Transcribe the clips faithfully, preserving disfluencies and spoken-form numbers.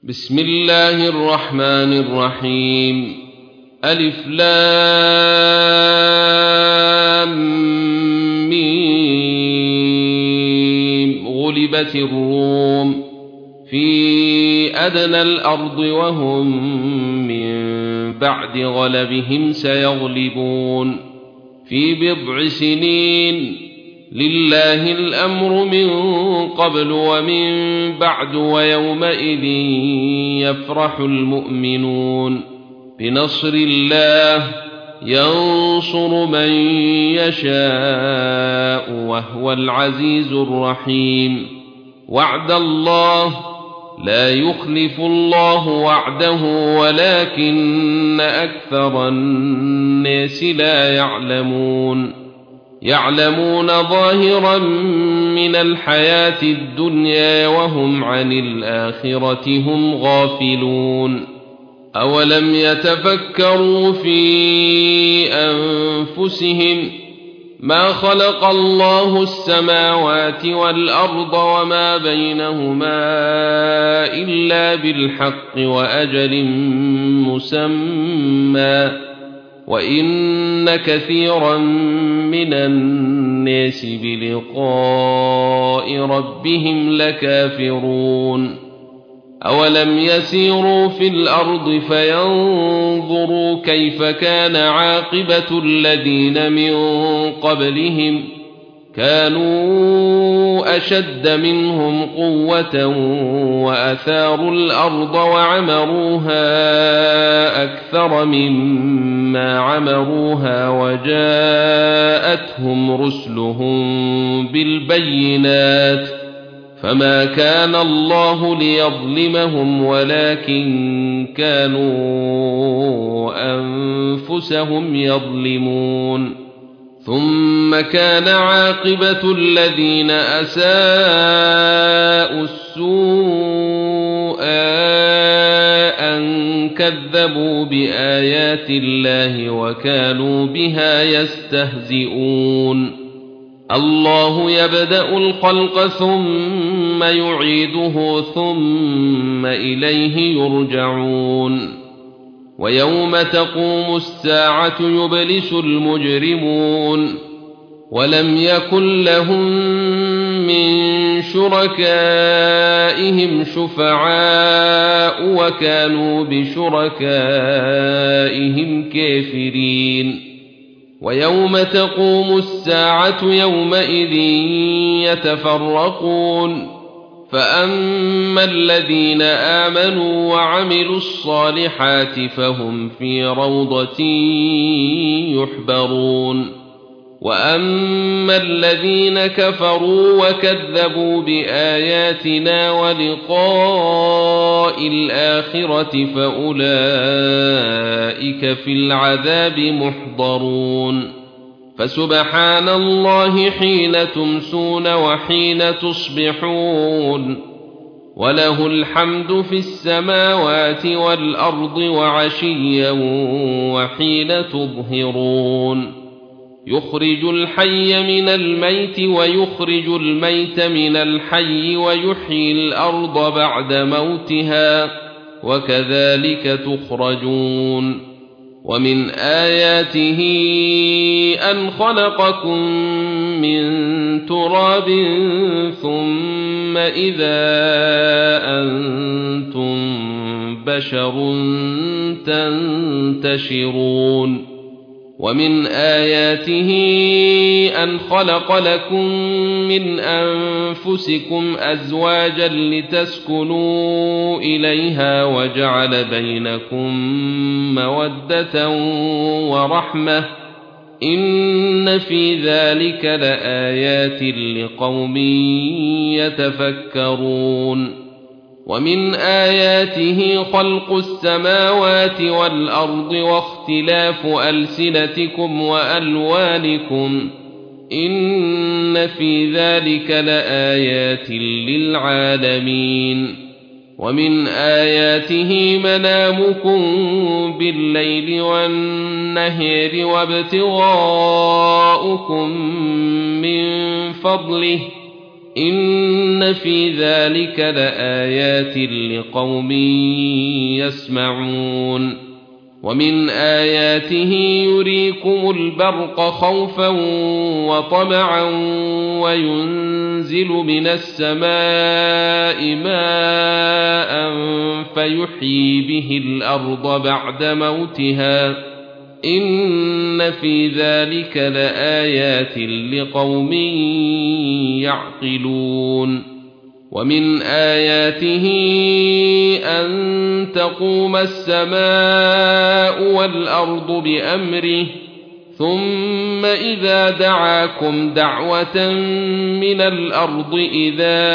بسم الله الرحمن الرحيم. ألف لام ميم. غلبت الروم في أدنى الأرض وهم من بعد غلبهم سيغلبون في بضع سنين. لله الأمر من قبل ومن بعد ويومئذ يفرح المؤمنون بنصر الله ينصر من يشاء وهو العزيز الرحيم. وعد الله لا يخلف الله وعده ولكن أكثر الناس لا يعلمون. يعلمون ظاهرا من الحياة الدنيا وهم عن الآخرة هم غافلون. أولم يتفكروا في أنفسهم ما خلق الله السماوات والأرض وما بينهما إلا بالحق وأجل مسمى وإن كثيرا من الناس بلقاء ربهم لكافرون. أولم يسيروا في الأرض فينظروا كيف كان عاقبة الذين من قبلهم كانوا أشد منهم قوة وأثاروا الأرض وعمروها أكثر مما عمروها وجاءتهم رسلهم بالبينات فما كان الله ليظلمهم ولكن كانوا أنفسهم يظلمون. ثم كان عاقبة الذين أساءوا السوء أن كذبوا بآيات الله وكانوا بها يستهزئون. الله يبدأ الخلق ثم يعيده ثم إليه يرجعون. ويوم تقوم الساعة يبلس المجرمون ولم يكن لهم من شركائهم شفعاء وكانوا بشركائهم كافرين. ويوم تقوم الساعة يومئذ يتفرقون فأما الذين آمنوا وعملوا الصالحات فهم في روضة يحبرون. وأما الذين كفروا وكذبوا بآياتنا ولقاء الآخرة فأولئك في العذاب محضرون. فسبحان الله حين تمسون وحين تصبحون وله الحمد في السماوات والأرض وعشيا وحين تظهرون. يخرج الحي من الميت ويخرج الميت من الحي ويحيي الأرض بعد موتها وكذلك تخرجون. ومن آياته أن خلقكم من تراب ثم إذا أنتم بشر تنتشرون. ومن آياته أن خلق لكم من أنفسكم أزواجا لتسكنوا إليها وجعل بينكم مودة ورحمة إن في ذلك لآيات لقوم يتفكرون. ومن آياته خلق السماوات والأرض واختلاف ألسنتكم وألوانكم إن في ذلك لآيات للعالمين. ومن آياته منامكم بالليل والنهار وابتغاؤكم من فضله إن في ذلك لآيات لقوم يسمعون ومن آياته يريكم البرق خوفا وطمعا وينزل من السماء ماء فيحيي به الأرض بعد موتها إن في ذلك لآيات لقوم يعقلون ومن آياته أن تقوم السماء والأرض بأمره ثم إذا دعاكم دعوة من الأرض إذا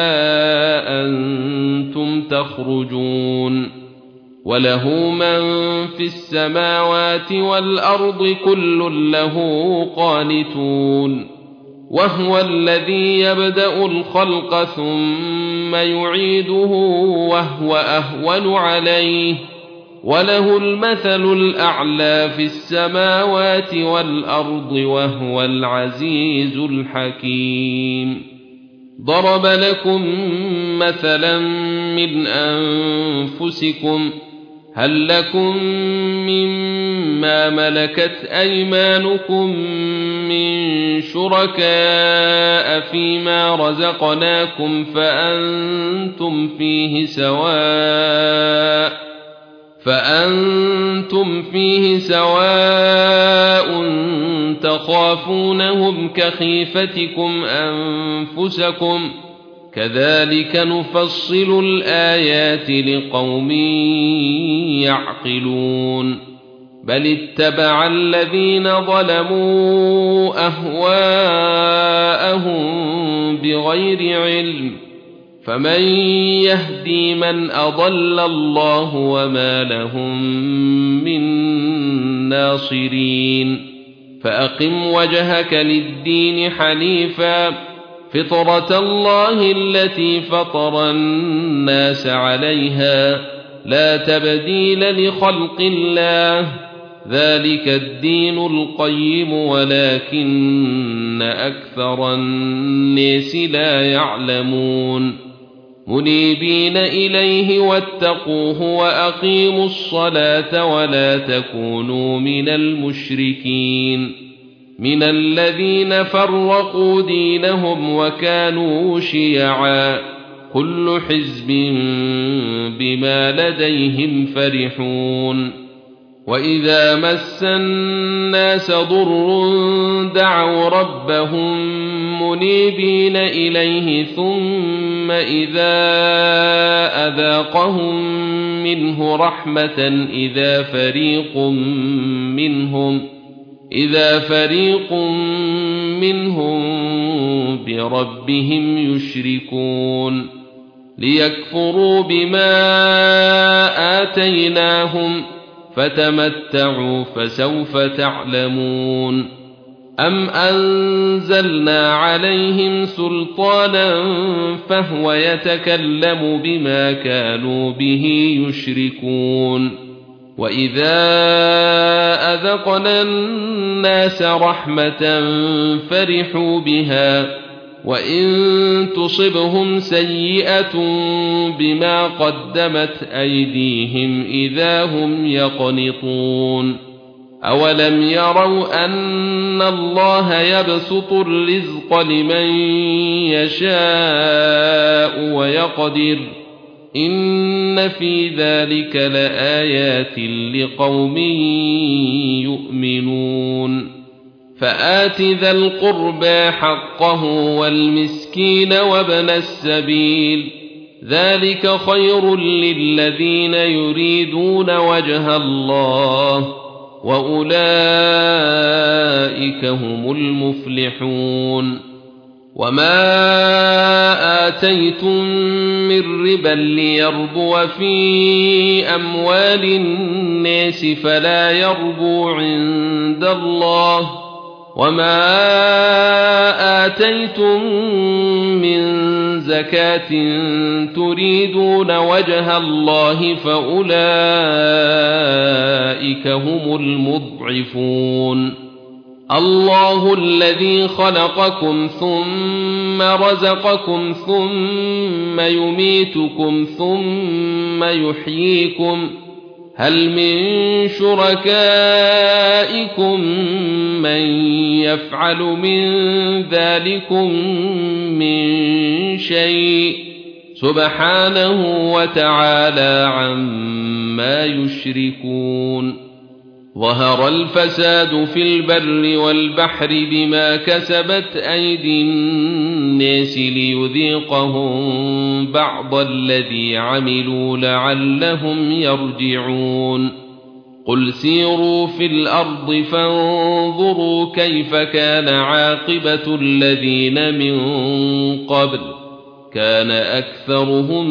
أنتم تخرجون وله من في السماوات والأرض كل له قانتون وهو الذي يبدأ الخلق ثم يعيده وهو أهون عليه وله المثل الأعلى في السماوات والأرض وهو العزيز الحكيم ضرب لكم مثلا من أنفسكم هل لكم مما ملكت أيمانكم من شركاء فيما رزقناكم فأنتم فيه سواء فأنتم فيه سواء تخافونهم كخيفتكم أنفسكم كذلك نفصل الآيات لقوم يعقلون بل اتبع الذين ظلموا أهواءهم بغير علم فمن يهدي من أضل الله وما لهم من ناصرين فأقم وجهك للدين حنيفا فطرة الله التي فطر الناس عليها لا تبديل لخلق الله ذلك الدين القيم ولكن أكثر الناس لا يعلمون منيبين إليه واتقوه وأقيموا الصلاة ولا تكونوا من المشركين من الذين فرقوا دينهم وكانوا شيعا كل حزب بما لديهم فرحون وإذا مس الناس ضر دعوا ربهم منيبين إليه ثم إذا أذاقهم منه رحمة إذا فريق منهم إذا فريق منهم بربهم يشركون ليكفروا بما آتيناهم فتمتعوا فسوف تعلمون أم أنزلنا عليهم سلطانا فهو يتكلم بما كانوا به يشركون وإذا أذقنا الناس رحمة فرحوا بها وإن تصبهم سيئة بما قدمت أيديهم إذا هم يقنطون أولم يروا أن الله يبسط الرزق لمن يشاء ويقدر إن في ذلك لآيات لقوم يؤمنون فآت ذا القربى حقه والمسكين وابن السبيل ذلك خير للذين يريدون وجه الله وأولئك هم المفلحون وما آتيتم من ربا ليربو في أموال الناس فلا يربو عند الله وما آتيتم من زكاة تريدون وجه الله فأولئك هم المضعفون الله الذي خلقكم ثم رزقكم ثم يميتكم ثم يحييكم هل من شركائكم من يفعل من ذلكم من شيء سبحانه وتعالى عما يشركون ظهر الفساد في البر والبحر بما كسبت أيدي الناس ليذيقهم بعض الذي عملوا لعلهم يرجعون قل سيروا في الأرض فانظروا كيف كان عاقبة الذين من قبل كان أكثرهم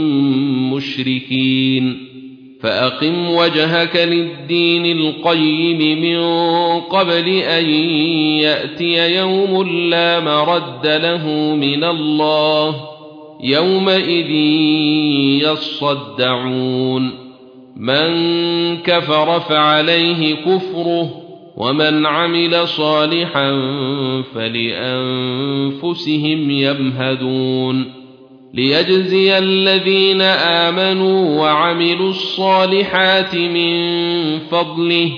مشركين فأقم وجهك للدين القيم من قبل أن يأتي يوم لا مرد له من الله يومئذ يصدعون من كفر فعليه كفره ومن عمل صالحا فلأنفسهم يمهدون ليجزي الذين آمنوا وعملوا الصالحات من فضله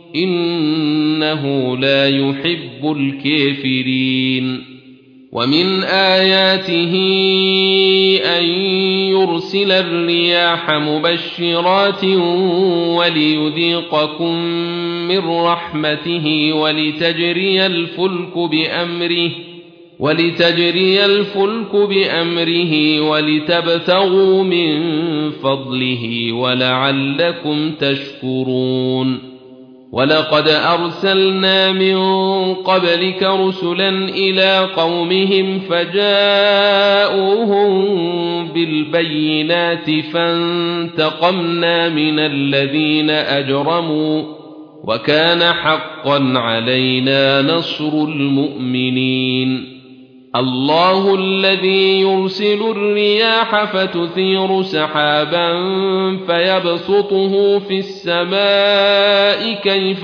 إنه لا يحب الكافرين ومن آياته أن يرسل الرياح مبشرات وليذيقكم من رحمته ولتجري الفلك بأمره ولتجري الفلك بأمره ولتبتغوا من فضله ولعلكم تشكرون ولقد أرسلنا من قبلك رسلا إلى قومهم فجاءوهم بالبينات فانتقمنا من الذين أجرموا وكان حقا علينا نصر المؤمنين الله الذي يرسل الرياح فتثير سحابا فيبسطه في السماء كيف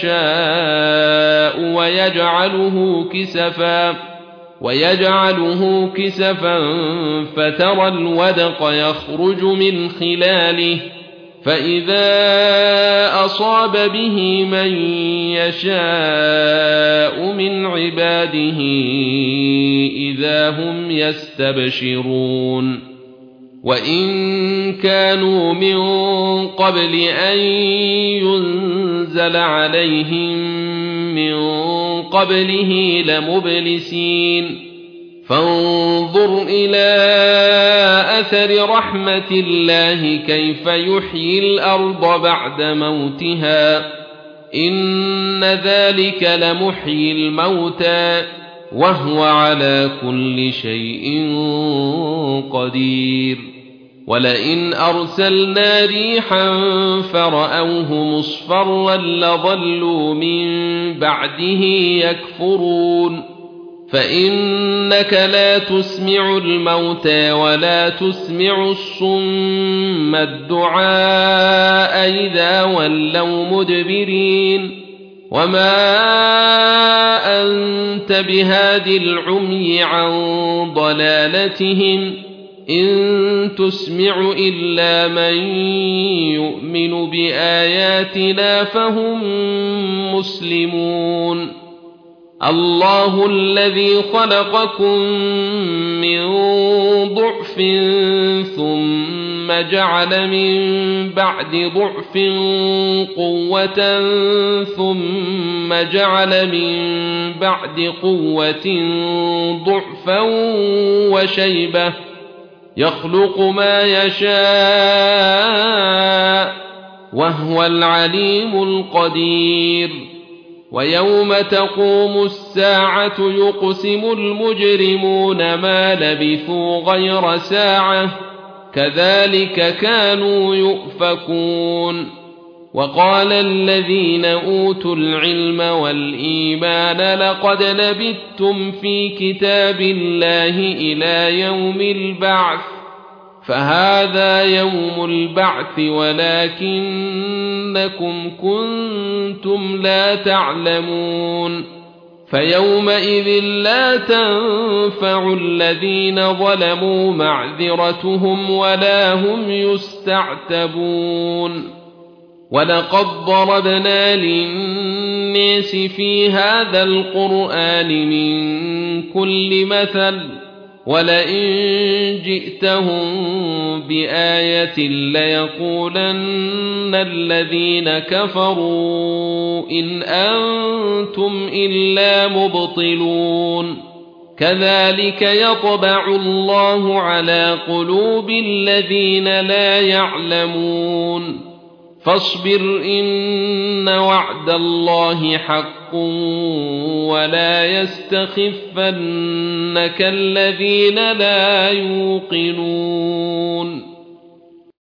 يشاء ويجعله كسفا ويجعله كسفا فترى الودق يخرج من خلاله فإذا أصاب به من يشاء من عباده إذا هم يستبشرون وإن كانوا من قبل أن ينزل عليهم من قبله لمبلسين فانظر إلى أثر رحمة الله كيف يحيي الأرض بعد موتها إن ذلك لمحيي الموتى وهو على كل شيء قدير ولئن أرسلنا ريحا فرأوه مصفرا لظلوا من بعده يكفرون فإنك لا تسمع الموتى ولا تسمع الصم الدعاء إذا ولوا مدبرين وما أنت بهاد العمي عن ضلالتهم إن تسمع إلا من يؤمن بآياتنا فهم مسلمون الله الذي خلقكم من ضعف ثم جعل من بعد ضعف قوة ثم جعل من بعد قوة ضعفا وشيبة يخلق ما يشاء وهو العليم القدير ويوم تقوم الساعة يقسم المجرمون ما لبثوا غير ساعة كذلك كانوا يؤفكون وقال الذين أوتوا العلم والإيمان لقد لبثتم في كتاب الله إلى يوم البعث فهذا يوم البعث ولكنكم كنتم لا تعلمون فيومئذ لا تنفع الذين ظلموا معذرتهم ولا هم يستعتبون ولقد ضربنا للناس في هذا القرآن من كل مثل ولئن جئتهم بآية ليقولن الذين كفروا إن أنتم إلا مبطلون كذلك يطبع الله على قلوب الذين لا يعلمون فاصبر إن وعد الله حق ولا يستخفنك الذين لا يوقنون